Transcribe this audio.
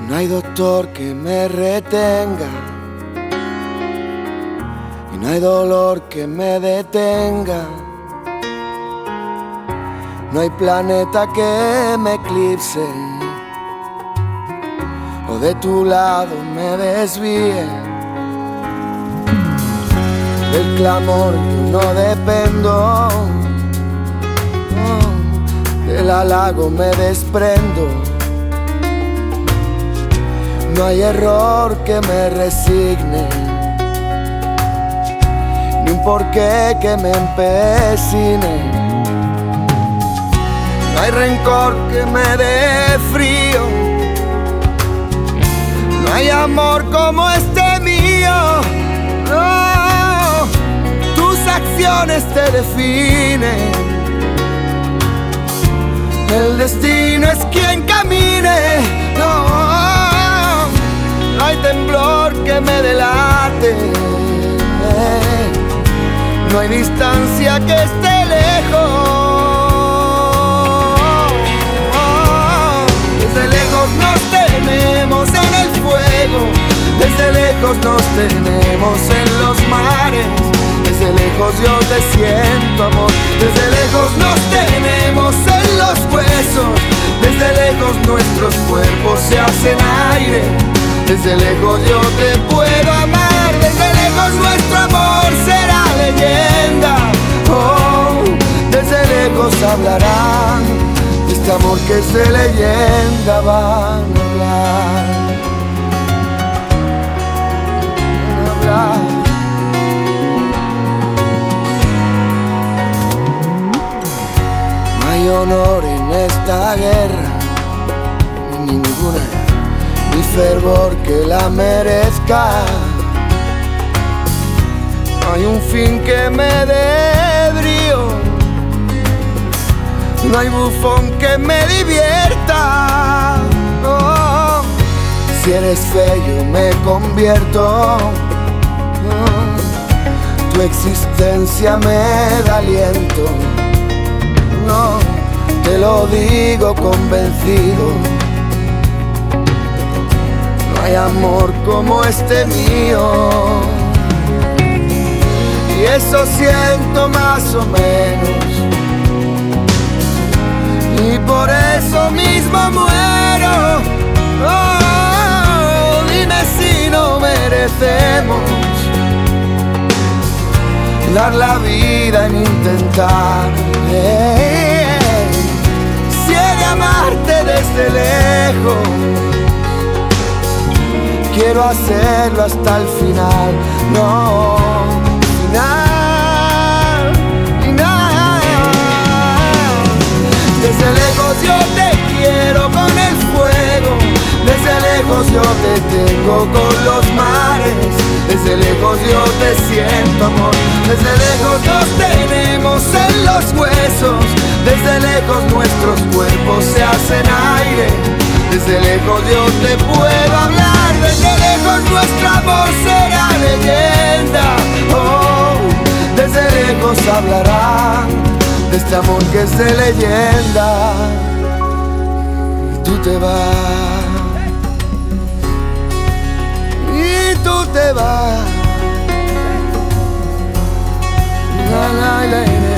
No hay doctor que me retenga y no hay dolor que me detenga. No hay planeta que me eclipse o de tu lado me desvíe. Del clamor yo no dependo, del halago me desprendo. No hay error que me resigne, ni un porqué que me empecine. No hay rencor que me dé frío, no hay amor como este mío. No, tus acciones te definen, el destino es quien camine. No hay temblor que me delate, no hay distancia que esté lejos. Desde lejos nos tenemos en el fuego, desde lejos nos tenemos en los mares. Desde lejos yo te siento, amor. Desde lejos nos tenemos en los huesos, desde lejos nuestros cuerpos se hacen aire. Desde lejos yo te puedo amar, desde lejos nuestro amor será leyenda. Oh, desde lejos hablarán de este amor que es de leyenda, van a hablar, van a hablar. No hay honor en esta guerra, ni ninguna, ni fervor que la merezca. No hay un fin que me dé brío, no hay bufón que me divierta. Oh, si eres fe yo me convierto, tu existencia me da aliento. No, te lo digo convencido, no hay amor como este mío. Y eso siento más o menos, y por eso mismo muero. Oh, dime si no merecemos dar la vida en intentar. Si he de amarte desde lejos, quiero hacerlo hasta el final. No, final, final. Desde lejos yo te quiero con el fuego, desde lejos yo te tengo con los mares. Desde lejos yo te siento, amor. Desde lejos nos tenemos en los huesos, desde lejos nuestros cuerpos se hacen aire. Desde lejos yo te puedo hablar, desde lejos nuestro amor será leyenda. Oh, desde lejos hablarán de este amor que es de leyenda. Y tú te vas, y tú te vas. La, la, la, la.